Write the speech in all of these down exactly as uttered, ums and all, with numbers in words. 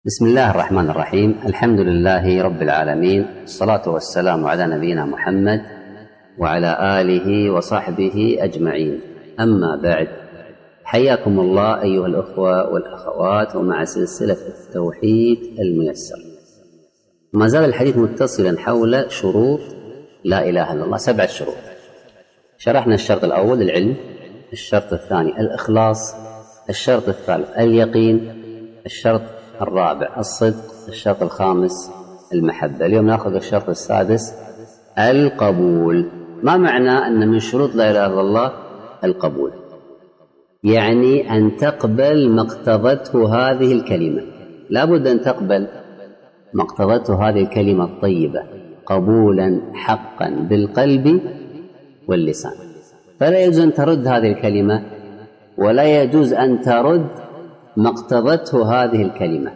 بسم الله الرحمن الرحيم. الحمد لله رب العالمين، الصلاة والسلام على نبينا محمد وعلى آله وصحبه أجمعين. أما بعد، حياكم الله أيها الأخوة والأخوات ومع سلسلة التوحيد الميسر. ما زال الحديث متصلا حول شروط لا إله إلا الله، سبعة شروط. شرحنا الشرط الأول العلم، الشرط الثاني الإخلاص، الشرط الثالث اليقين، الشرط الرابع الصدق، الشرط الخامس المحبة. اليوم نأخذ الشرط السادس القبول. ما معنى أن من شروط لا إله إلا الله القبول؟ يعني أن تقبل ما اقتضته هذه الكلمة، لا بد أن تقبل ما اقتضته هذه الكلمة الطيبة قبولا حقا بالقلب واللسان. فلا يجوز أن ترد هذه الكلمة، ولا يجوز أن ترد ما اقتضته هذه الكلمة.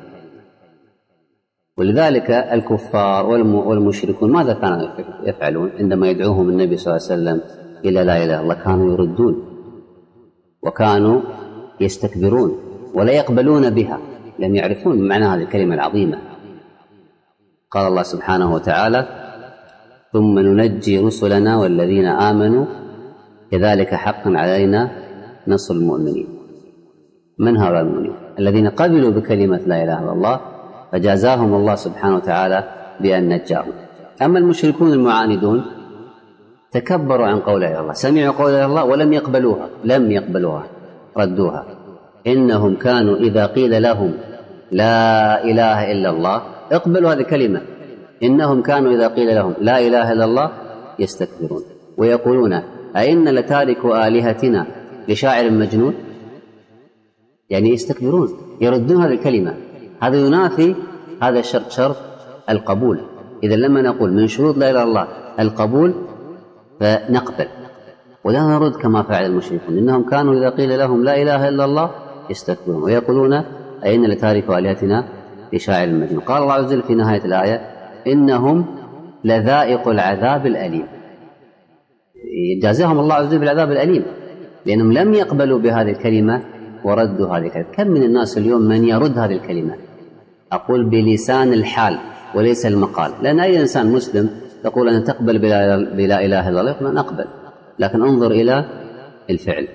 ولذلك الكفار والمشركون ماذا كانوا يفعلون عندما يدعوهم النبي صلى الله عليه وسلم إلى لا إله إلا الله؟ كانوا يردون وكانوا يستكبرون ولا يقبلون بها، لم يعرفون معنى هذه الكلمة العظيمة. قال الله سبحانه وتعالى: ثم ننجي رسلنا والذين آمنوا كذلك حقا علينا نصر المؤمنين. من هؤلاء المؤمنين؟ الذين قبلوا بكلمة لا إله إلا الله فجازاهم الله سبحانه وتعالى بأن نجاهم. أما المشركون المعاندون تكبروا عن قول لا إله إلا الله، سمعوا قول لا إله إلا الله ولم يقبلوها، لم يقبلوها، ردوها. إنهم كانوا إذا قيل لهم لا إله إلا الله اقبلوا هذه الكلمة. إنهم كانوا إذا قيل لهم لا إله إلا الله يستكبرون ويقولون أئنا لتاركوا آلهتنا لشاعر مجنون. يعني يستكبرون، يردون هذه الكلمة. هذا ينافي هذا الشرط، شرط القبول. إذا لما نقول من شروط لا إله إلا الله القبول فنقبل ولا نرد كما فعل المشركون. إنهم كانوا إذا قيل لهم لا إله إلا الله يستكبرون ويقولون أئنا لتاركوا آلهتنا لشاعر مجنون. قال الله عز وجل في نهاية الآية: إنهم لذائق العذاب الأليم. جازاهم الله عز وجل بالعذاب الأليم لأنهم لم يقبلوا بهذه الكلمة وردوا هذه الكلمة. كم من الناس اليوم من يرد هذه الكلمة، أقول بلسان الحال وليس المقال. لأن أي إنسان مسلم يقول أنا تقبل بلا إله إلا الله، يقول نقبل، لكن انظر إلى الفعل.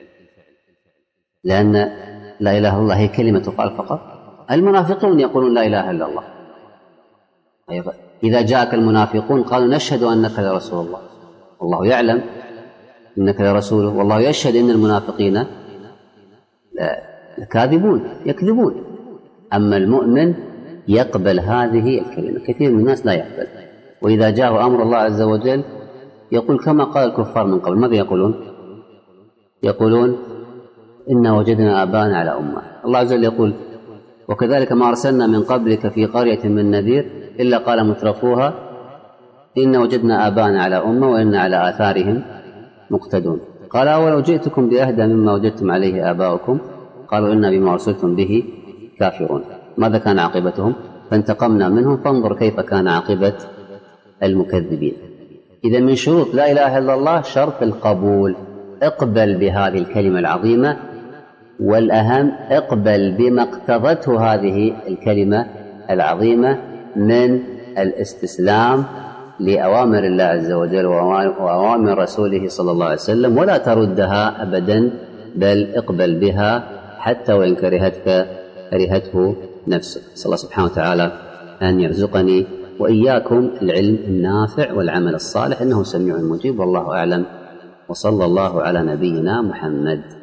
لأن لا إله إلا الله هي كلمة تقال فقط. المنافقون يقولون لا إله إلا الله. إذا جاءك المنافقون قالوا نشهد أنك لرسول الله، والله يعلم إنك لرسوله، والله يشهد إن المنافقين كاذبون يكذبون. أما المؤمن يقبل هذه الكلمة. كثير من الناس لا يقبل، وإذا جاء أمر الله عز وجل يقول كما قال الكفار من قبل. ماذا يقولون؟ يقولون إنا وجدنا آباءنا على أمة. الله عز وجل يقول: وكذلك ما أرسلنا من قبلك في قرية من نذير إلا قال مترفوها إنا وجدنا آباءنا على أمة وإنا على آثارهم مقتدون. قال: أولو جئتكم بأهدى مما وجدتم عليه آباؤكم قالوا إنا بما أرسلتم به كافرون. ماذا كان عاقبتهم؟ فانتقمنا منهم فانظر كيف كان عاقبة المكذبين. إذا من شروط لا إله إلا الله شرط القبول. اقبل بهذه الكلمة العظيمة، والأهم اقبل بما اقتضته هذه الكلمة العظيمة من الاستسلام لأوامر الله عز وجل وأوامر رسوله صلى الله عليه وسلم، ولا تردها أبدا، بل اقبل بها حتى وإن كرهتك كرهته نفسك. صلى الله سبحانه وتعالى أن يرزقني وإياكم العلم النافع والعمل الصالح، إنه سميع مجيب، والله أعلم، وصلى الله على نبينا محمد.